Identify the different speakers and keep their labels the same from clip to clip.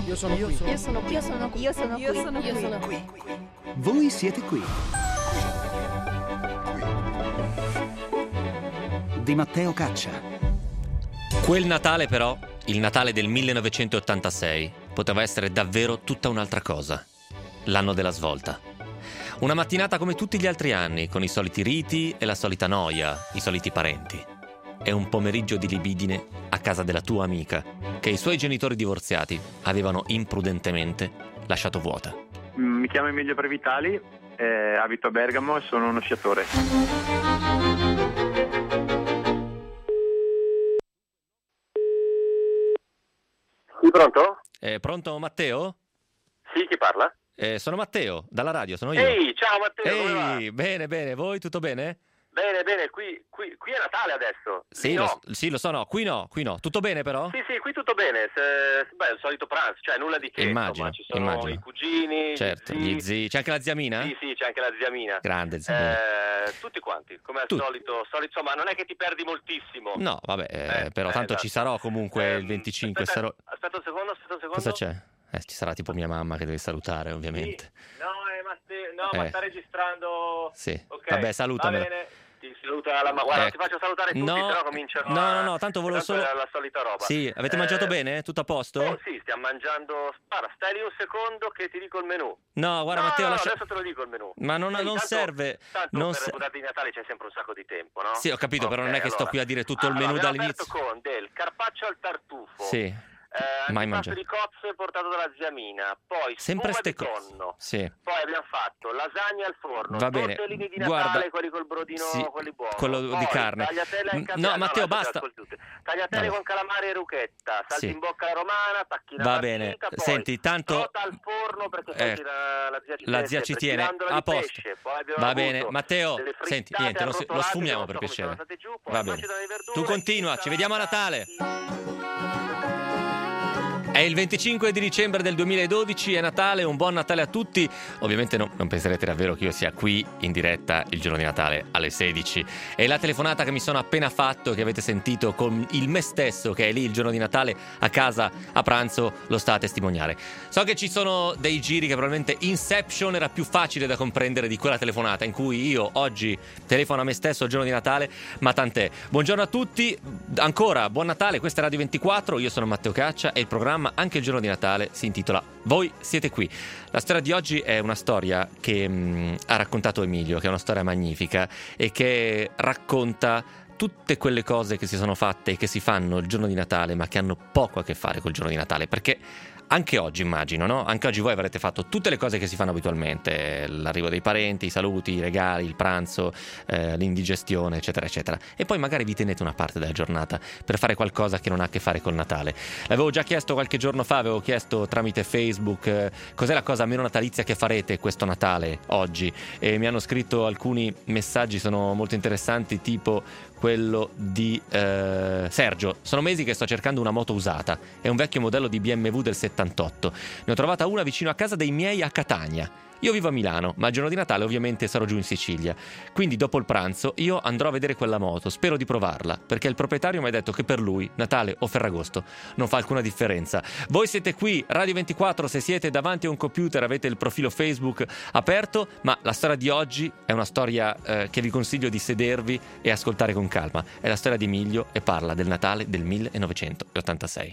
Speaker 1: Io sono qui.
Speaker 2: Io sono qui.
Speaker 3: Io sono qui.
Speaker 2: Io sono qui.
Speaker 3: Io sono
Speaker 2: Io
Speaker 3: qui.
Speaker 2: sono qui.
Speaker 1: Voi siete qui. Di Matteo Caccia.
Speaker 4: Quel Natale però, il Natale del 1986, poteva essere davvero tutta un'altra cosa. L'anno della svolta. Una mattinata come tutti gli altri anni, con i soliti riti e la solita noia, i soliti parenti. E un pomeriggio di libidine a casa della tua amica, che i suoi genitori divorziati avevano imprudentemente lasciato vuota.
Speaker 5: Mi chiamo Emilio Previtali, abito a Bergamo e sono uno sciatore. Sì, pronto?
Speaker 4: Pronto Matteo?
Speaker 5: Sì, chi parla?
Speaker 4: Sono Matteo, dalla radio, sono io.
Speaker 5: Ehi, ciao Matteo, come va?
Speaker 4: Ehi, bene, voi tutto bene?
Speaker 5: Bene, qui è Natale adesso.
Speaker 4: Sì,
Speaker 5: no.
Speaker 4: lo so, no, qui no. Tutto bene però?
Speaker 5: Sì, qui tutto bene. Beh, il solito pranzo, cioè nulla di che.
Speaker 4: Immagino,
Speaker 5: insomma, ci sono
Speaker 4: immagino.
Speaker 5: i cugini,
Speaker 4: Certo,
Speaker 5: gli
Speaker 4: gli zii. C'è anche la zia Mina?
Speaker 5: Sì, c'è anche la zia Mina.
Speaker 4: Grande zia Mina.
Speaker 5: Tutti quanti, come al
Speaker 4: Tutti.
Speaker 5: solito, insomma, non è che ti perdi moltissimo.
Speaker 4: No, vabbè, però tanto
Speaker 5: esatto.
Speaker 4: ci sarò comunque il 25.
Speaker 5: Aspetta un secondo.
Speaker 4: Cosa c'è? Ci sarà tipo mia mamma che deve salutare, ovviamente.
Speaker 5: Sì. Ma sta registrando.
Speaker 4: Sì.
Speaker 5: Ok,
Speaker 4: Vabbè, salutamela.
Speaker 5: Va bene. Ti saluta la guarda, ti faccio salutare tutti, sennò cominciano
Speaker 4: No, tanto volevo solo
Speaker 5: la solita roba.
Speaker 4: Sì, avete mangiato bene? Tutto a posto?
Speaker 5: Sì, stiamo mangiando. Guarda, stai lì un secondo che ti dico il menù.
Speaker 4: No, guarda Matteo,
Speaker 5: adesso te lo dico il menù.
Speaker 4: Ma non
Speaker 5: Tanto
Speaker 4: serve.
Speaker 5: Tanto per le puntate di Natale c'è sempre un sacco di tempo, no?
Speaker 4: Sì, ho capito, però non è che sto qui a dire tutto il menù dall'inizio.
Speaker 5: Abbiamo aperto con del carpaccio al tartufo.
Speaker 4: Sì. Mai
Speaker 5: Antipasto
Speaker 4: mangiato.
Speaker 5: di cozze portato dalla zia Mina, poi
Speaker 4: Sempre
Speaker 5: spuma
Speaker 4: ste
Speaker 5: di
Speaker 4: cose.
Speaker 5: tonno.
Speaker 4: Sì.
Speaker 5: Poi abbiamo fatto lasagne al forno,
Speaker 4: Va bene.
Speaker 5: tortellini di
Speaker 4: Guarda,
Speaker 5: Natale, quelli col brodino,
Speaker 4: sì,
Speaker 5: quelli buoni.
Speaker 4: quello di
Speaker 5: Poi,
Speaker 4: carne.
Speaker 5: Tagliatelle in
Speaker 4: No, Matteo, basta.
Speaker 5: Tagliatelle
Speaker 4: Vabbè.
Speaker 5: con calamari e ruchetta, salti
Speaker 4: Sì.
Speaker 5: in bocca alla romana, tacchina
Speaker 4: Va
Speaker 5: partita,
Speaker 4: bene.
Speaker 5: poi
Speaker 4: Senti, tanto
Speaker 5: trota al forno perché senti
Speaker 4: la zia ci tiene. A posto.
Speaker 5: pesce, poi abbiamo
Speaker 4: Va
Speaker 5: avuto
Speaker 4: bene, Matteo,
Speaker 5: delle
Speaker 4: senti,
Speaker 5: frittate
Speaker 4: niente, lo
Speaker 5: arrotolate
Speaker 4: sfumiamo
Speaker 5: che
Speaker 4: per
Speaker 5: non so come
Speaker 4: piacere.
Speaker 5: sono state giù, poi
Speaker 4: Va
Speaker 5: il
Speaker 4: bene.
Speaker 5: macino di verdure,
Speaker 4: Tu continua, ci vediamo a Natale.
Speaker 5: insalata.
Speaker 4: È il 25 di dicembre del 2012, è Natale, un buon Natale a tutti. Ovviamente non penserete davvero che io sia qui in diretta il giorno di Natale alle 16. E la telefonata che mi sono appena fatto, che avete sentito con il me stesso che è lì il giorno di Natale a casa a pranzo, lo sta a testimoniare. So che ci sono dei giri che probabilmente Inception era più facile da comprendere di quella telefonata in cui io oggi telefono a me stesso il giorno di Natale, ma tant'è. Buongiorno a tutti, ancora buon Natale, questa è Radio 24, io sono Matteo Caccia e il programma anche il giorno di Natale si intitola Voi siete qui. La storia di oggi è una storia che ha raccontato Emilio, che è una storia magnifica e che racconta tutte quelle cose che si sono fatte e che si fanno il giorno di Natale, ma che hanno poco a che fare col giorno di Natale, perché anche oggi immagino, no? Anche oggi voi avrete fatto tutte le cose che si fanno abitualmente, l'arrivo dei parenti, i saluti, i regali, il pranzo, l'indigestione, eccetera, eccetera. E poi magari vi tenete una parte della giornata per fare qualcosa che non ha a che fare col Natale. L'avevo già chiesto qualche giorno fa, avevo chiesto tramite Facebook cos'è la cosa meno natalizia che farete questo Natale oggi, e mi hanno scritto alcuni messaggi, sono molto interessanti, tipo quello di Sergio. Sono mesi che sto cercando una moto usata, è un vecchio modello di BMW del 78, ne ho trovata una vicino a casa dei miei a Catania. Io vivo a Milano, ma il giorno di Natale ovviamente sarò giù in Sicilia, quindi dopo il pranzo io andrò a vedere quella moto, spero di provarla, perché il proprietario mi ha detto che per lui Natale o Ferragosto non fa alcuna differenza. Voi siete qui, Radio 24, se siete davanti a un computer avete il profilo Facebook aperto, ma la storia di oggi è una storia che vi consiglio di sedervi e ascoltare con calma. È la storia di Emilio e parla del Natale del 1986.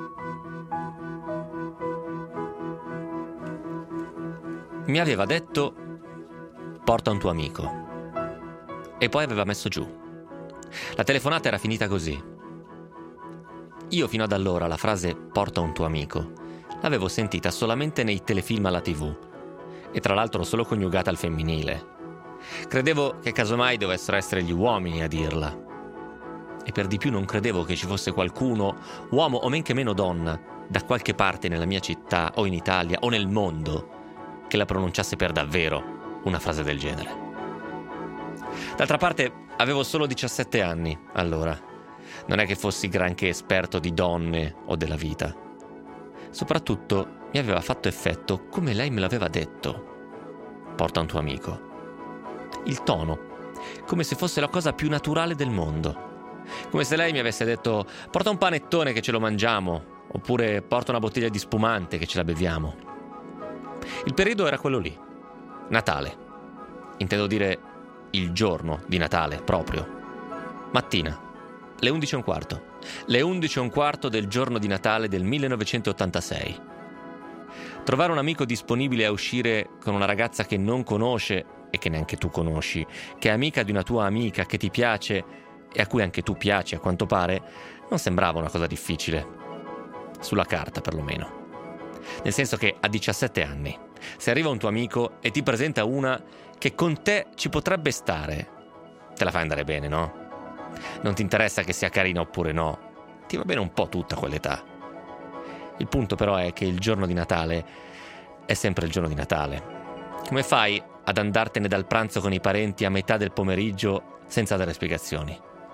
Speaker 4: Mi aveva detto porta un tuo amico e poi aveva messo giù. La telefonata era finita così. Io fino ad allora la frase porta un tuo amico l'avevo sentita solamente nei telefilm alla TV e tra l'altro solo coniugata al femminile. Credevo che casomai dovessero essere gli uomini a dirla e per di più non credevo che ci fosse qualcuno, uomo o men che meno donna, da qualche parte nella mia città o in Italia o nel mondo che la pronunciasse per davvero una frase del genere. D'altra parte avevo solo 17 anni allora. Non è che fossi granché esperto di donne o della vita. Soprattutto mi aveva fatto effetto come lei me l'aveva detto. Porta un tuo amico. Il tono, come se fosse la cosa più naturale del mondo. Come se lei mi avesse detto porta un panettone che ce lo mangiamo. oppure porta una bottiglia di spumante che ce la beviamo. Il periodo era quello lì, Natale. Intendo dire il giorno di Natale proprio. Mattina, le 11:15. Le 11:15 del giorno di Natale del 1986. Trovare un amico disponibile a uscire con una ragazza che non conosce e che neanche tu conosci, che è amica di una tua amica che ti piace e a cui anche tu piaci a quanto pare, non sembrava una cosa difficile. Sulla carta perlomeno. Nel senso che a 17 anni, se arriva un tuo amico e ti presenta una che con te ci potrebbe stare, te la fai andare bene, no? Non ti interessa che sia carina oppure no, ti va bene un po' tutta quell'età. Il punto però è che il giorno di Natale è sempre il giorno di Natale. Come fai ad andartene dal pranzo con i parenti a metà del pomeriggio senza dare spiegazioni?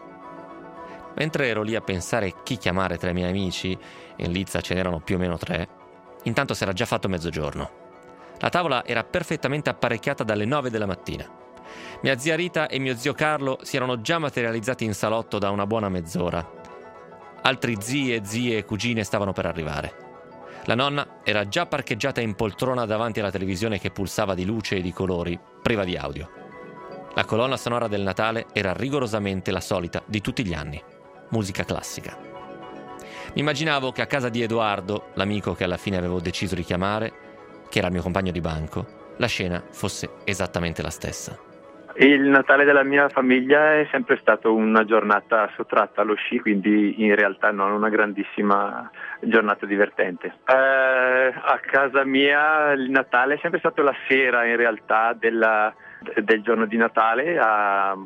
Speaker 4: Mentre ero lì a pensare chi chiamare tra i miei amici, in lizza ce n'erano più o meno 3, intanto si era già fatto mezzogiorno. La tavola era perfettamente apparecchiata dalle 9 della mattina. Mia zia Rita e mio zio Carlo si erano già materializzati in salotto da una buona mezz'ora. Altri zii, zie e cugine stavano per arrivare. La nonna era già parcheggiata in poltrona davanti alla televisione che pulsava di luce e di colori, priva di audio. La colonna sonora del Natale era rigorosamente la solita di tutti gli anni. Musica classica. Mi immaginavo che a casa di Edoardo, l'amico che alla fine avevo deciso di chiamare, che era il mio compagno di banco, la scena fosse esattamente la stessa.
Speaker 5: Il Natale della mia famiglia è sempre stato una giornata sottratta allo sci, quindi in realtà non una grandissima giornata divertente. A casa mia il Natale è sempre stato la sera in realtà del giorno di Natale, a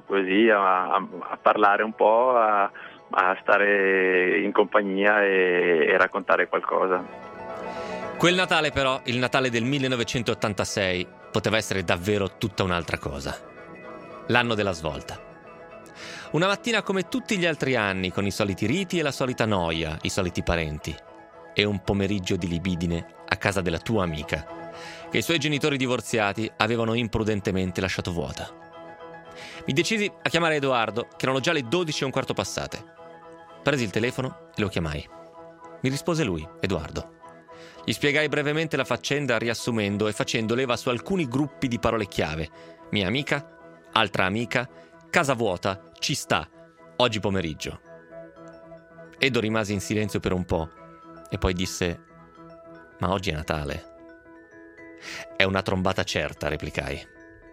Speaker 5: parlare un po', a stare in compagnia e raccontare qualcosa.
Speaker 4: Quel Natale però, il Natale del 1986, poteva essere davvero tutta un'altra cosa. L'anno della svolta. Una mattina come tutti gli altri anni, con i soliti riti e la solita noia, i soliti parenti. E un pomeriggio di libidine a casa della tua amica, che i suoi genitori divorziati avevano imprudentemente lasciato vuota. Mi decisi a chiamare Edoardo, che erano già le 12:15 passate. Presi il telefono e lo chiamai. Mi rispose lui, Edoardo. Gli spiegai brevemente la faccenda riassumendo e facendo leva su alcuni gruppi di parole chiave. Mia amica, altra amica, casa vuota, ci sta, oggi pomeriggio. Edo rimase in silenzio per un po' e poi disse: ma oggi è Natale. È una trombata certa, replicai.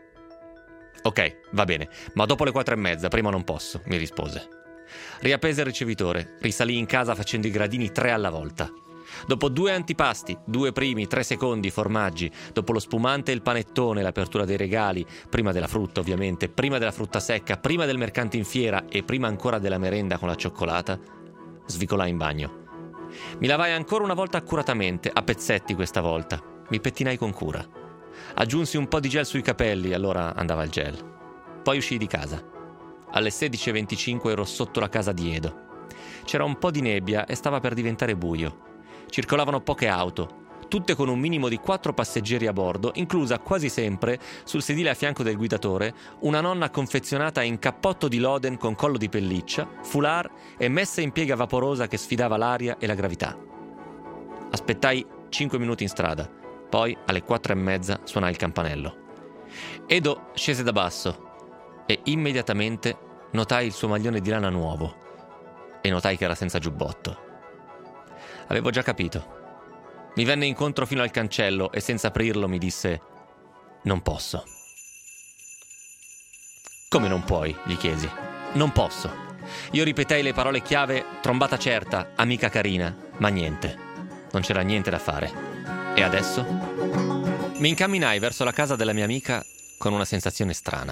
Speaker 4: Ok, va bene, ma dopo le 4:30, prima non posso, mi rispose. Riappese il ricevitore, risalì in casa facendo i gradini 3 alla volta. Dopo 2 antipasti, 2 primi, 3 secondi, formaggi, dopo lo spumante e il panettone, l'apertura dei regali, prima della frutta ovviamente, prima della frutta secca, prima del mercante in fiera e prima ancora della merenda con la cioccolata, svicolai in bagno. Mi lavai ancora una volta accuratamente, a pezzetti questa volta. Mi pettinai con cura. Aggiunsi un po' di gel sui capelli, allora andava il gel. Poi uscii di casa. Alle 16:25 ero sotto la casa di Edo. C'era un po' di nebbia e stava per diventare buio. Circolavano poche auto, tutte con un minimo di 4 passeggeri a bordo, inclusa quasi sempre, sul sedile a fianco del guidatore, una nonna confezionata in cappotto di loden con collo di pelliccia, foulard e messa in piega vaporosa che sfidava l'aria e la gravità. Aspettai 5 minuti in strada, poi alle 4:30 suonai il campanello. Edo scese da basso e immediatamente notai il suo maglione di lana nuovo e notai che era senza giubbotto. Avevo già capito. Mi venne incontro fino al cancello e senza aprirlo mi disse: non posso. Come non puoi? Gli chiesi. Non posso. Io ripetei le parole chiave: trombata certa, amica carina, ma niente. Non c'era niente da fare. E adesso? Mi incamminai verso la casa della mia amica con una sensazione strana.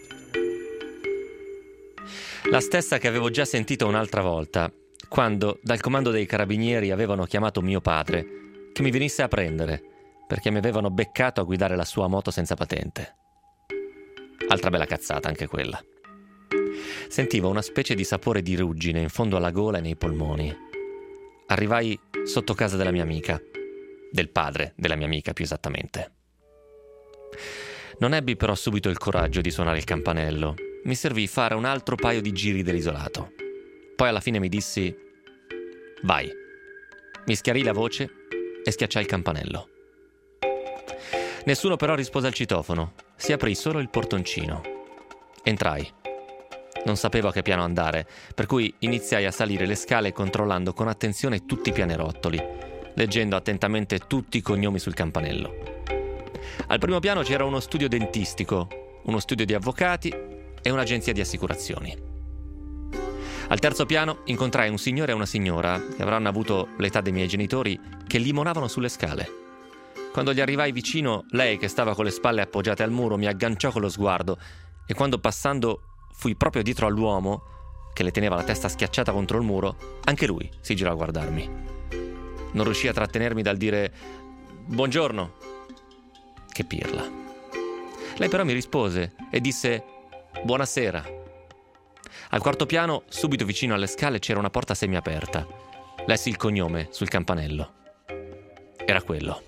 Speaker 4: La stessa che avevo già sentito un'altra volta, quando dal comando dei carabinieri avevano chiamato mio padre che mi venisse a prendere perché mi avevano beccato a guidare la sua moto senza patente. Altra bella cazzata anche quella. Sentivo una specie di sapore di ruggine in fondo alla gola e nei polmoni. Arrivai sotto casa della mia amica, del padre della mia amica più esattamente. Non ebbi però subito il coraggio di suonare il campanello. Mi servì fare un altro paio di giri dell'isolato. Poi alla fine mi dissi: vai. Mi schiarì la voce e schiacciai il campanello. Nessuno però rispose al citofono. Si aprì solo il portoncino. Entrai. Non sapevo a che piano andare, per cui iniziai a salire le scale controllando con attenzione tutti i pianerottoli, leggendo attentamente tutti i cognomi sul campanello. Al primo piano c'era uno studio dentistico, uno studio di avvocati e un'agenzia di assicurazioni. Al terzo piano incontrai un signore e una signora, che avranno avuto l'età dei miei genitori, che limonavano sulle scale. Quando gli arrivai vicino, lei, che stava con le spalle appoggiate al muro, mi agganciò con lo sguardo e quando passando fui proprio dietro all'uomo, che le teneva la testa schiacciata contro il muro, anche lui si girò a guardarmi. Non riuscii a trattenermi dal dire «Buongiorno». Che pirla. Lei però mi rispose e disse «Buonasera». Al quarto piano, subito vicino alle scale, c'era una porta semiaperta. Lessi il cognome sul campanello. Era quello.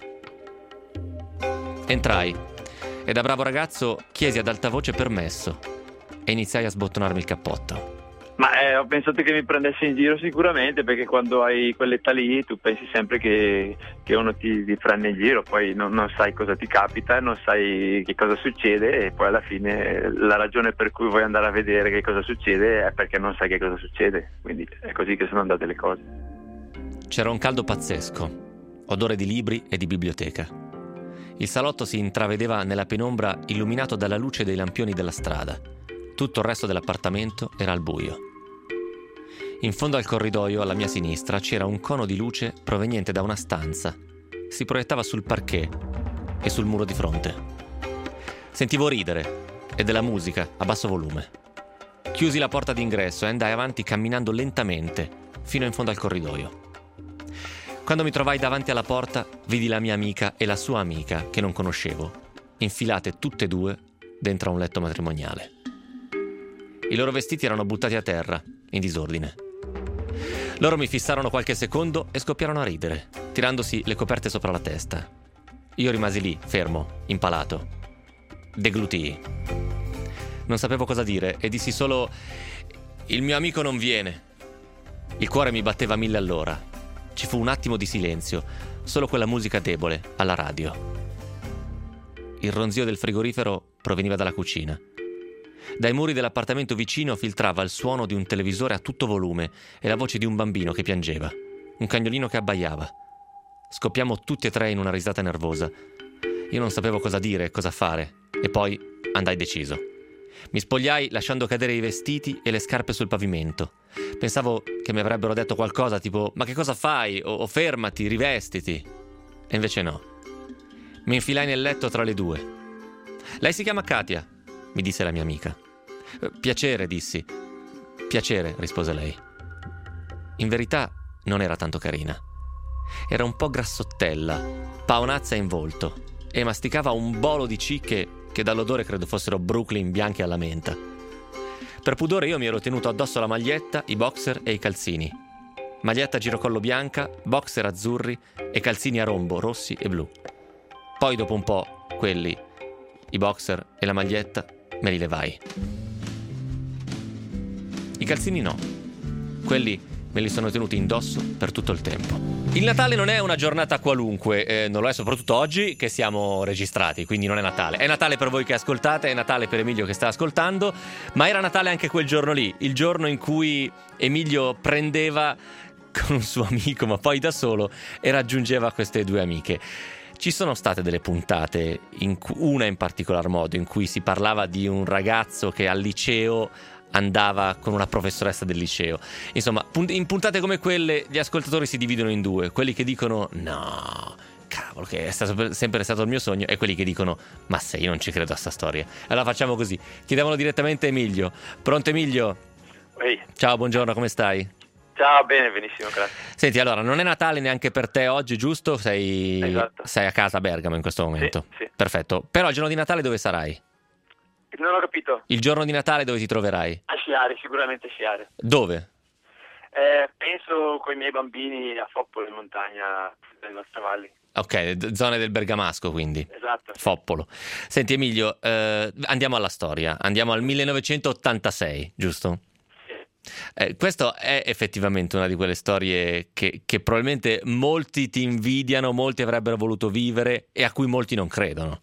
Speaker 4: Entrai e da bravo ragazzo chiesi ad alta voce permesso e iniziai a sbottonarmi il cappotto.
Speaker 5: Ma ho pensato che mi prendessi in giro sicuramente, perché quando hai quell'età lì tu pensi sempre che uno ti prende in giro, poi non sai cosa ti capita, non sai che cosa succede e poi alla fine la ragione per cui vuoi andare a vedere che cosa succede è perché non sai che cosa succede, quindi è così che sono andate le cose.
Speaker 4: C'era un caldo pazzesco, odore di libri e di biblioteca. Il salotto si intravedeva nella penombra illuminato dalla luce dei lampioni della strada. Tutto il resto dell'appartamento era al buio. In fondo al corridoio, alla mia sinistra, c'era un cono di luce proveniente da una stanza. Si proiettava sul parquet e sul muro di fronte. Sentivo ridere e della musica a basso volume. Chiusi la porta d'ingresso e andai avanti camminando lentamente fino in fondo al corridoio. Quando mi trovai davanti alla porta, vidi la mia amica e la sua amica, che non conoscevo, infilate tutte e due dentro a un letto matrimoniale. I loro vestiti erano buttati a terra, in disordine. Loro mi fissarono qualche secondo e scoppiarono a ridere, tirandosi le coperte sopra la testa. Io rimasi lì, fermo, impalato. Deglutii. Non sapevo cosa dire e dissi solo: «Il mio amico non viene». Il cuore mi batteva 1000 all'ora. Ci fu un attimo di silenzio, solo quella musica debole alla radio. Il ronzio del frigorifero proveniva dalla cucina. Dai muri dell'appartamento vicino filtrava il suono di un televisore a tutto volume e la voce di un bambino che piangeva, un cagnolino che abbaiava. Scoppiamo tutti e tre in una risata nervosa. Io non sapevo cosa dire e cosa fare, e poi andai deciso. Mi spogliai lasciando cadere i vestiti e le scarpe sul pavimento. Pensavo che mi avrebbero detto qualcosa tipo «Ma che cosa fai?» o «Fermati, rivestiti». E invece no. Mi infilai nel letto tra le due. «Lei si chiama Katia», mi disse la mia amica. «Piacere», dissi. «Piacere», rispose lei. In verità non era tanto carina. Era un po' grassottella, paonazza in volto e masticava un bolo di cicche che dall'odore credo fossero Brooklyn bianchi alla menta. Per pudore io mi ero tenuto addosso la maglietta, i boxer e i calzini. Maglietta a girocollo bianca, boxer azzurri e calzini a rombo rossi e blu. Poi dopo un po' quelli, i boxer e la maglietta, me li levai. I calzini no. Quelli me li sono tenuti indosso per tutto il tempo. Il Natale non è una giornata qualunque, non lo è soprattutto oggi che siamo registrati, quindi non è Natale. È Natale per voi che ascoltate, è Natale per Emilio che sta ascoltando, ma era Natale anche quel giorno lì, il giorno in cui Emilio prendeva con un suo amico, ma poi da solo, e raggiungeva queste due amiche. Ci sono state delle puntate, una in particolar modo, in cui si parlava di un ragazzo che al liceo andava con una professoressa del liceo. Insomma, in puntate come quelle gli ascoltatori si dividono in due: quelli che dicono no, cavolo, che è sempre stato il mio sogno, e quelli che dicono ma se io non ci credo a sta storia. Allora facciamo così, chiediamolo direttamente a Emilio. Pronto Emilio?
Speaker 5: Ehi.
Speaker 4: Ciao, buongiorno, come stai?
Speaker 5: Ciao, bene, benissimo, grazie.
Speaker 4: Senti, allora, non è Natale neanche per te oggi, giusto?
Speaker 5: Esatto.
Speaker 4: Sei a casa a Bergamo in questo momento?
Speaker 5: Sì.
Speaker 4: Perfetto. Però il giorno di Natale dove sarai?
Speaker 5: Non ho capito.
Speaker 4: Il giorno di Natale dove ti troverai?
Speaker 5: A sciare, sicuramente a sciare.
Speaker 4: Dove?
Speaker 5: Penso con i miei bambini a Foppolo, in montagna, nelle nostre valli.
Speaker 4: Ok, zone del Bergamasco quindi.
Speaker 5: Esatto.
Speaker 4: Foppolo. Senti Emilio, andiamo alla storia. Andiamo al 1986, giusto?
Speaker 5: Sì.
Speaker 4: Questo è effettivamente una di quelle storie che probabilmente molti ti invidiano, molti avrebbero voluto vivere e a cui molti non credono.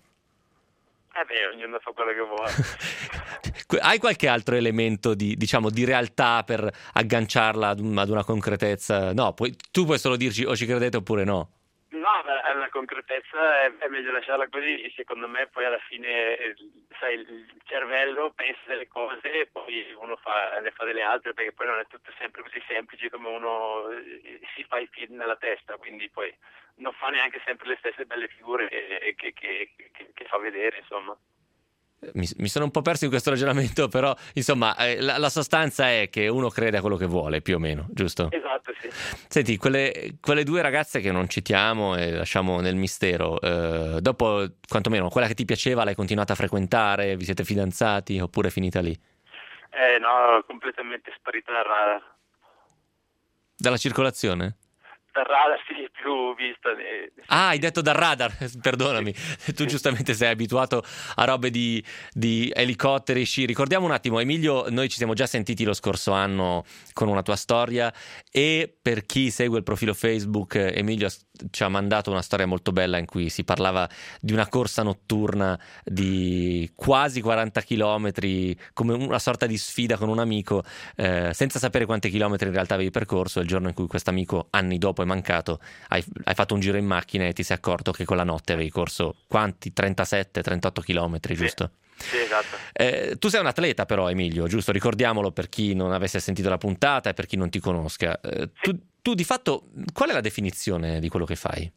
Speaker 5: Ognuno fa quello che vuole.
Speaker 4: Hai qualche altro elemento di realtà per agganciarla ad una concretezza? No, tu puoi solo dirci o ci credete oppure no.
Speaker 5: No, la concretezza è meglio lasciarla così. Secondo me poi alla fine, sai, il cervello pensa delle cose e poi uno ne fa delle altre, perché poi non è tutto sempre così semplice come uno si fa i film nella testa, quindi poi non fa neanche sempre le stesse belle figure che fa vedere, insomma.
Speaker 4: Mi sono un po' perso in questo ragionamento, però insomma la sostanza è che uno crede a quello che vuole, più o meno, giusto?
Speaker 5: Esatto, sì.
Speaker 4: Senti, quelle due ragazze che non citiamo e lasciamo nel mistero, dopo quantomeno quella che ti piaceva l'hai continuata a frequentare, vi siete fidanzati oppure è finita lì?
Speaker 5: No, completamente sparita dal radar.
Speaker 4: Dalla circolazione?
Speaker 5: Dal radar sì, più vista.
Speaker 4: Ah, hai detto dal radar, perdonami, tu giustamente sei abituato a robe di elicotteri, sci. Ricordiamo un attimo, Emilio, noi ci siamo già sentiti lo scorso anno con una tua storia e per chi segue il profilo Facebook, Emilio ci ha mandato una storia molto bella in cui si parlava di una corsa notturna di quasi 40 chilometri, come una sorta di sfida con un amico, senza sapere quanti chilometri in realtà avevi percorso. Il giorno in cui questo amico, anni dopo, è mancato, hai fatto un giro in macchina e ti sei accorto che quella notte avevi corso quanti? 37-38 chilometri, giusto?
Speaker 5: Sì, esatto.
Speaker 4: Tu sei un atleta però, Emilio, giusto? Ricordiamolo per chi non avesse sentito la puntata e per chi non ti conosca. Tu di fatto, qual è la definizione di quello che fai?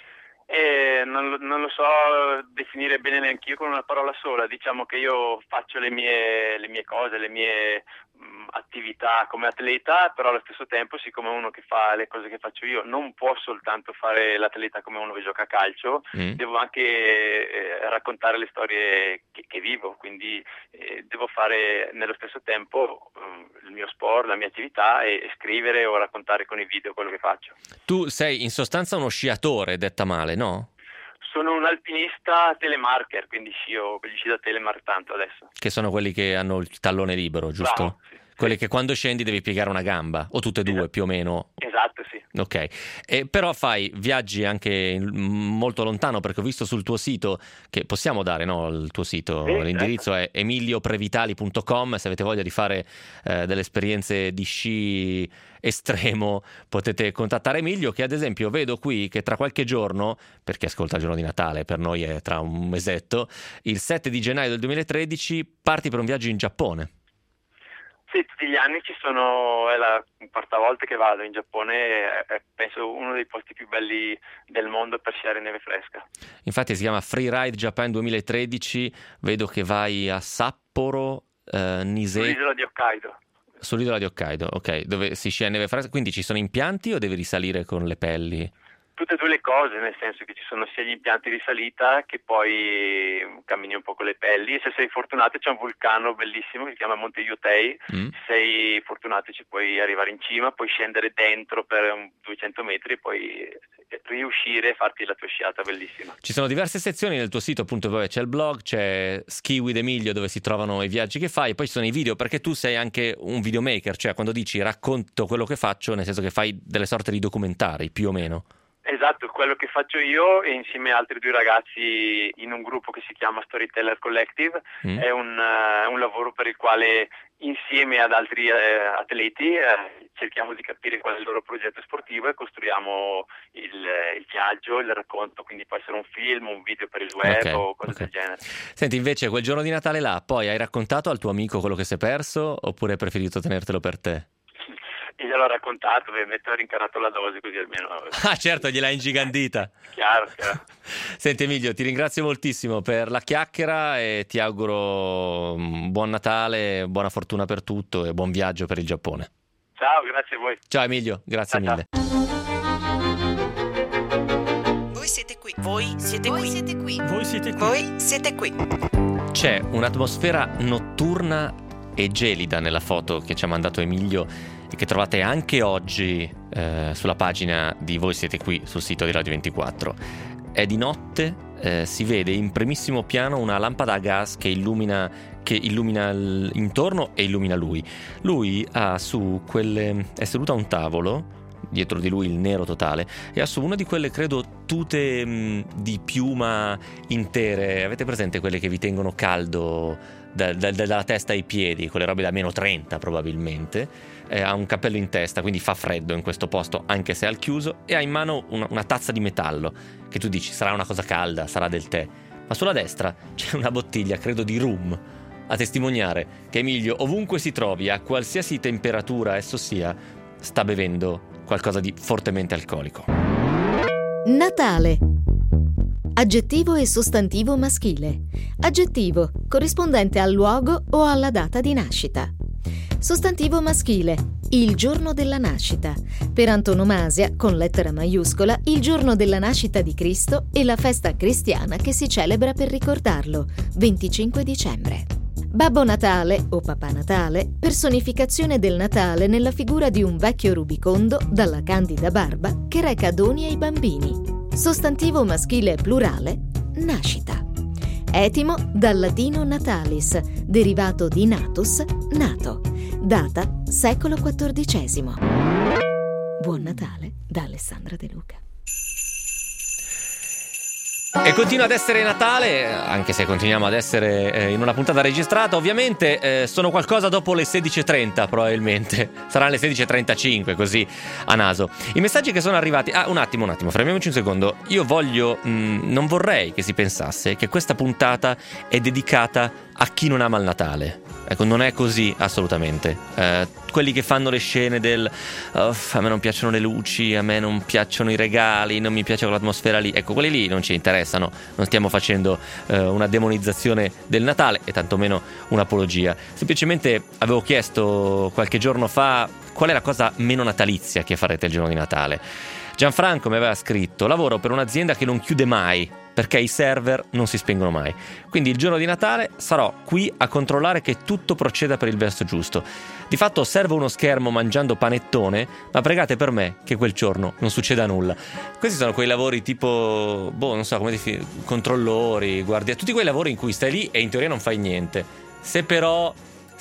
Speaker 5: Non lo so definire bene neanch'io con una parola sola. Diciamo che io faccio le mie cose, le mie attività come atleta, però allo stesso tempo, siccome uno che fa le cose che faccio io non può soltanto fare l'atleta come uno che gioca a calcio, devo anche raccontare le storie che vivo, quindi devo fare nello stesso tempo il mio sport, la mia attività, e scrivere o raccontare con i video quello che faccio.
Speaker 4: Tu sei in sostanza uno sciatore, detta male, no?
Speaker 5: Sono un alpinista telemarker, quindi scio con gli sci da telemark tanto adesso.
Speaker 4: Che sono quelli che hanno il tallone libero, giusto?
Speaker 5: Bravo, sì.
Speaker 4: Quelli che quando scendi devi piegare una gamba, o tutte e due più o meno.
Speaker 5: Esatto, sì.
Speaker 4: Ok, però fai viaggi anche molto lontano, perché ho visto sul tuo sito, che possiamo dare, no, il tuo sito,
Speaker 5: sì,
Speaker 4: l'indirizzo è emilioprevitali.com, se avete voglia di fare delle esperienze di sci estremo potete contattare Emilio, che ad esempio vedo qui che tra qualche giorno, perché ascolta il giorno di Natale, per noi è tra un mesetto, il 7 di gennaio del 2013 parti per un viaggio in Giappone.
Speaker 5: Sì, tutti gli anni è la quarta volta che vado in Giappone, è penso uno dei posti più belli del mondo per sciare neve fresca.
Speaker 4: Infatti si chiama Freeride Japan 2013, vedo che vai a Sapporo, Nisei.
Speaker 5: Sull'isola di Hokkaido.
Speaker 4: Sull'isola di Hokkaido, ok, dove si scia in neve fresca, quindi ci sono impianti o devi risalire con le pelli?
Speaker 5: Tutte e due le cose, nel senso che ci sono sia gli impianti di salita che poi cammini un po' con le pelli, e se sei fortunato c'è un vulcano bellissimo che si chiama Monte Yotei, se sei fortunato ci puoi arrivare in cima, puoi scendere dentro per 200 metri e poi riuscire e farti la tua sciata bellissima.
Speaker 4: Ci sono diverse sezioni nel tuo sito, appunto, c'è il blog, c'è Ski with Emilio dove si trovano i viaggi che fai, e poi ci sono i video, perché tu sei anche un videomaker, cioè quando dici racconto quello che faccio, nel senso che fai delle sorte di documentari, più o meno.
Speaker 5: Esatto, quello che faccio io e insieme a altri due ragazzi in un gruppo che si chiama Storyteller Collective, è un lavoro per il quale insieme ad altri atleti cerchiamo di capire qual è il loro progetto sportivo e costruiamo il viaggio, il racconto, quindi può essere un film, un video per il web o cose del genere.
Speaker 4: Senti, invece quel giorno di Natale là, poi hai raccontato al tuo amico quello che si è perso oppure hai preferito tenertelo per te?
Speaker 5: Gliel'ho raccontato, ovviamente ho rincarato la dose così almeno.
Speaker 4: Ah, certo, gliel'hai ingigantita.
Speaker 5: Chiaro.
Speaker 4: Senti Emilio, ti ringrazio moltissimo per la chiacchiera e ti auguro buon Natale, buona fortuna per tutto e buon viaggio per il Giappone.
Speaker 5: Ciao, grazie a voi.
Speaker 4: Ciao Emilio, grazie mille.
Speaker 2: Voi siete qui. Voi siete qui. Voi siete qui.
Speaker 1: Voi siete qui.
Speaker 2: Voi siete qui.
Speaker 4: C'è un'atmosfera notturna e gelida nella foto che ci ha mandato Emilio e che trovate anche oggi sulla pagina di Voi siete qui sul sito di Radio 24. È di notte, si vede in primissimo piano una lampada a gas che illumina che illumina intorno e illumina lui. Lui ha è seduto a un tavolo, dietro di lui il nero totale, e ha su una di quelle, credo, tute di piuma intere. Avete presente quelle che vi tengono caldo dalla testa ai piedi, quelle robe da -30 probabilmente? Ha un cappello in testa, quindi fa freddo in questo posto anche se è al chiuso, e ha in mano una tazza di metallo che tu dici sarà una cosa calda, sarà del tè, ma sulla destra c'è una bottiglia, credo di rum, a testimoniare che Emilio, ovunque si trovi, a qualsiasi temperatura esso sia, sta bevendo qualcosa di fortemente alcolico.
Speaker 3: Natale. Aggettivo e sostantivo maschile. Aggettivo corrispondente al luogo o alla data di nascita. Sostantivo maschile, il giorno della nascita. Per antonomasia, con lettera maiuscola, il giorno della nascita di Cristo e la festa cristiana che si celebra per ricordarlo, 25 dicembre. Babbo Natale o Papà Natale, personificazione del Natale nella figura di un vecchio rubicondo dalla candida barba che reca doni ai bambini. Sostantivo maschile plurale, nascita. Etimo dal latino natalis, derivato di natus, nato. Data secolo XIV. Buon Natale da Alessandra De Luca.
Speaker 4: E continua ad essere Natale, anche se continuiamo ad essere in una puntata registrata, ovviamente. Sono qualcosa dopo le 16:30 probabilmente, saranno le 16:35 così a naso. I messaggi che sono arrivati, un attimo, fermiamoci un secondo. Io non vorrei che si pensasse che questa puntata è dedicata a chi non ama il Natale. Ecco, non è così assolutamente. Quelli che fanno le scene a me non piacciono le luci, a me non piacciono i regali, non mi piace quell'atmosfera lì, ecco, quelli lì non ci interessano. Non stiamo facendo una demonizzazione del Natale e tantomeno un'apologia. Semplicemente avevo chiesto qualche giorno fa qual è la cosa meno natalizia che farete il giorno di Natale. Gianfranco mi aveva scritto: lavoro per un'azienda che non chiude mai perché i server non si spengono mai, quindi il giorno di Natale sarò qui a controllare che tutto proceda per il verso giusto. Di fatto osservo uno schermo mangiando panettone, ma pregate per me che quel giorno non succeda nulla. Questi sono quei lavori tipo, non so come definire, controllori, guardia, tutti quei lavori in cui stai lì e in teoria non fai niente. Se però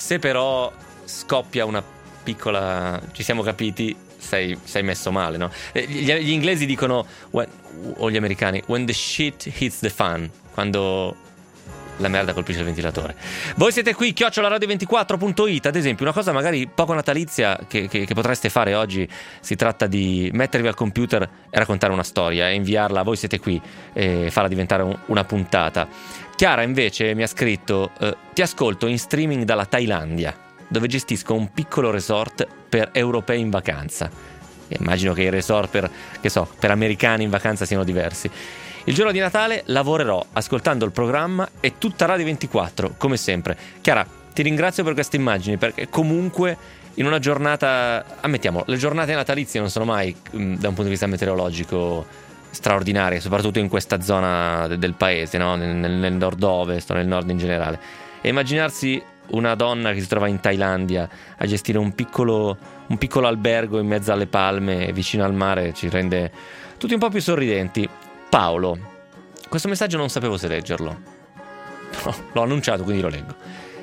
Speaker 4: scoppia una piccola, ci siamo capiti, sei messo male, no? Gli inglesi dicono, o gli americani, when the shit hits the fan, quando la merda colpisce il ventilatore. Voi siete qui, @radio24.it. Ad esempio, una cosa magari poco natalizia che potreste fare oggi, si tratta di mettervi al computer e raccontare una storia e inviarla a Voi siete qui e farla diventare una puntata. Chiara invece mi ha scritto: ti ascolto in streaming dalla Thailandia, dove gestisco un piccolo resort per europei in vacanza. Immagino che i resort per americani in vacanza siano diversi. Il giorno di Natale lavorerò ascoltando il programma e tutta Radio 24, come sempre. Chiara, ti ringrazio per queste immagini, perché comunque in una giornata, ammettiamo, le giornate natalizie non sono mai, da un punto di vista meteorologico, straordinarie, soprattutto in questa zona del paese, no? Nel nord-ovest o nel nord in generale. E immaginarsi una donna che si trova in Thailandia a gestire un piccolo albergo in mezzo alle palme vicino al mare ci rende tutti un po' più sorridenti. Paolo, questo messaggio non sapevo se leggerlo, no, l'ho annunciato quindi lo leggo.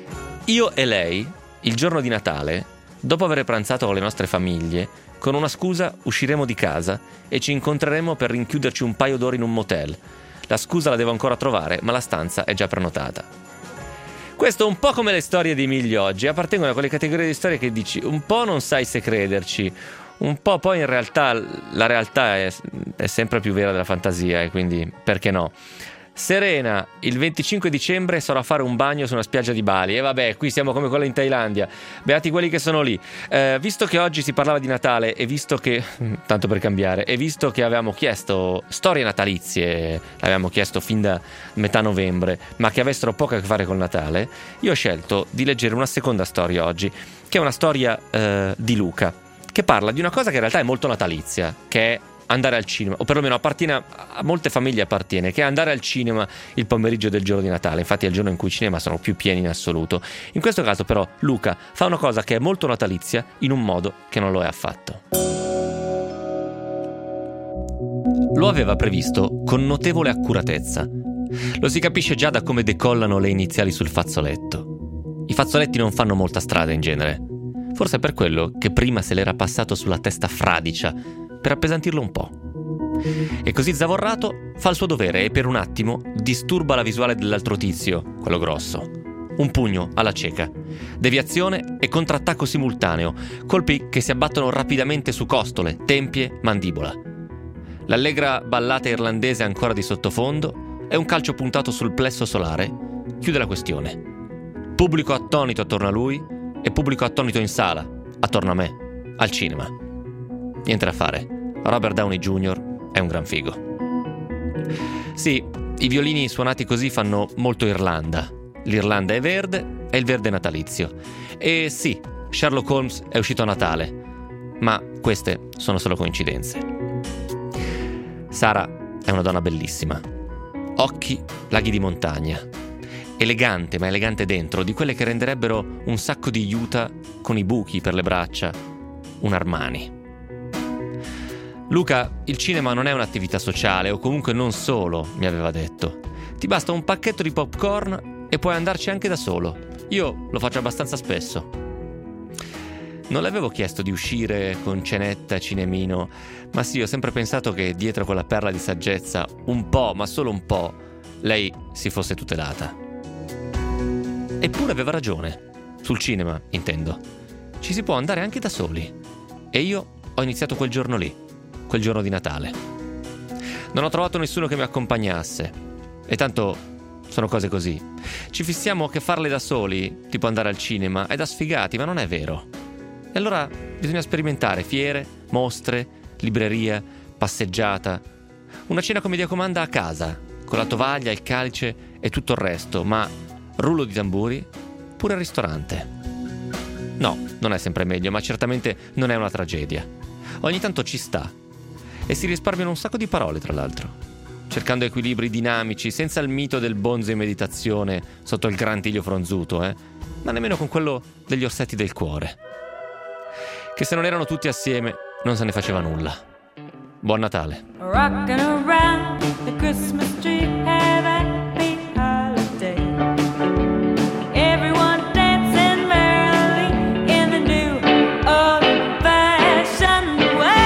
Speaker 4: Io e lei il giorno di Natale, dopo aver pranzato con le nostre famiglie, con una scusa usciremo di casa e ci incontreremo per rinchiuderci un paio d'ore in un motel. La scusa la devo ancora trovare, ma la stanza è già prenotata. Questo è un po' come le storie di Emilio oggi, appartengono a quelle categorie di storie che dici un po' non sai se crederci, un po' poi in realtà la realtà è sempre più vera della fantasia, e quindi perché no? Serena, il 25 dicembre sarò a fare un bagno su una spiaggia di Bali. E vabbè, qui siamo come quella in Thailandia, beati quelli che sono lì. Visto che oggi si parlava di Natale, e visto che, tanto per cambiare, e visto che avevamo chiesto storie natalizie, l'avevamo chiesto fin da metà novembre, ma che avessero poco a che fare col Natale, io ho scelto di leggere una seconda storia oggi, che è una storia di Luca, che parla di una cosa che in realtà è molto natalizia, che è andare al cinema, o perlomeno appartiene a molte famiglie, appartiene, che è andare al cinema il pomeriggio del giorno di Natale. Infatti è il giorno in cui i cinema sono più pieni in assoluto. In questo caso però Luca fa una cosa che è molto natalizia in un modo che non lo è affatto. Lo aveva previsto con notevole accuratezza. Lo si capisce già da come decollano le iniziali sul fazzoletto. I fazzoletti non fanno molta strada in genere. Forse è per quello che prima se l'era passato sulla testa fradicia, per appesantirlo un po'. E così zavorrato fa il suo dovere e per un attimo disturba la visuale dell'altro tizio, quello grosso. Un pugno alla cieca, deviazione e contrattacco simultaneo, colpi che si abbattono rapidamente su costole, tempie, mandibola. L'allegra ballata irlandese ancora di sottofondo e un calcio puntato sul plesso solare chiude la questione. Pubblico attonito attorno a lui e pubblico attonito in sala, attorno a me, al cinema. Niente da fare, Robert Downey Jr. è un gran figo. Sì, i violini suonati così fanno molto Irlanda. L'Irlanda è verde e il verde è natalizio. E sì, Sherlock Holmes è uscito a Natale, ma queste sono solo coincidenze. Sara è una donna bellissima. Occhi, laghi di montagna. Elegante, ma elegante dentro, di quelle che renderebbero un sacco di juta con i buchi per le braccia un Armani. Luca, il cinema non è un'attività sociale, o comunque non solo, mi aveva detto. Ti basta un pacchetto di popcorn e puoi andarci anche da solo. Io lo faccio abbastanza spesso. Non le avevo chiesto di uscire con cenetta, cinemino, ma sì, ho sempre pensato che dietro quella perla di saggezza, un po', ma solo un po', lei si fosse tutelata. Eppure aveva ragione. Sul cinema, intendo. Ci si può andare anche da soli. E io ho iniziato quel giorno lì, quel giorno di Natale. Non ho trovato nessuno che mi accompagnasse. E tanto sono cose così. Ci fissiamo che farle da soli, tipo andare al cinema, è da sfigati, ma non è vero. E allora bisogna sperimentare fiere, mostre, libreria, passeggiata. Una cena come Dio comanda a casa, con la tovaglia, il calice e tutto il resto, ma rullo di tamburi pure al ristorante. No, non è sempre meglio, ma certamente non è una tragedia. Ogni tanto ci sta. E si risparmiano un sacco di parole, tra l'altro. Cercando equilibri dinamici, senza il mito del bonzo in meditazione sotto il gran tiglio fronzuto, ma nemmeno con quello degli orsetti del cuore. Che se non erano tutti assieme, non se ne faceva nulla. Buon Natale.
Speaker 6: Rockin' around the Christmas tree, have a happy holiday. Everyone dancing merrily in the new old-fashioned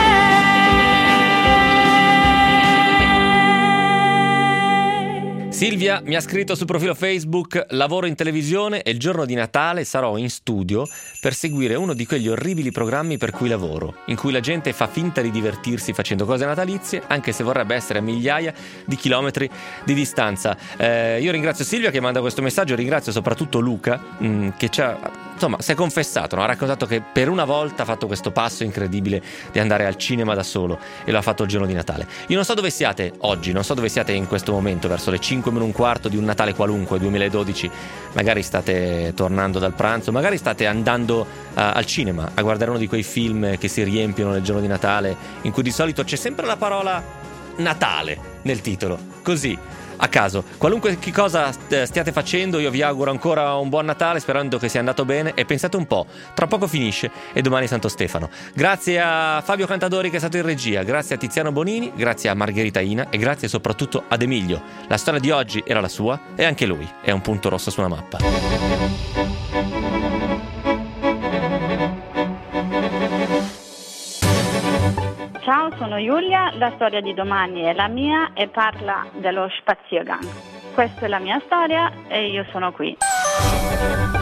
Speaker 6: way.
Speaker 4: Silvia mi ha scritto sul profilo Facebook: lavoro in televisione e il giorno di Natale sarò in studio per seguire uno di quegli orribili programmi per cui lavoro, in cui la gente fa finta di divertirsi facendo cose natalizie, anche se vorrebbe essere a migliaia di chilometri di distanza. Io ringrazio Silvia che manda questo messaggio, ringrazio soprattutto Luca che si è confessato, no? Ha raccontato che per una volta ha fatto questo passo incredibile di andare al cinema da solo e l'ha fatto il giorno di Natale. Io non so dove siate oggi, non so dove siate in questo momento, verso le 5 meno un quarto di un Natale qualunque 2012, magari state tornando dal pranzo, magari state andando al cinema a guardare uno di quei film che si riempiono nel giorno di Natale, in cui di solito c'è sempre la parola Natale nel titolo, così a caso. Qualunque cosa stiate facendo, io vi auguro ancora un buon Natale, sperando che sia andato bene, e pensate un po', tra poco finisce e domani è Santo Stefano. Grazie a Fabio Cantadori che è stato in regia, grazie a Tiziano Bonini, grazie a Margherita Ina e grazie soprattutto ad Emilio. La storia di oggi era la sua e anche lui è un punto rosso su una mappa.
Speaker 7: Ciao, sono Giulia, la storia di domani è la mia e parla dello spaziogang. Questa è la mia storia e io sono qui.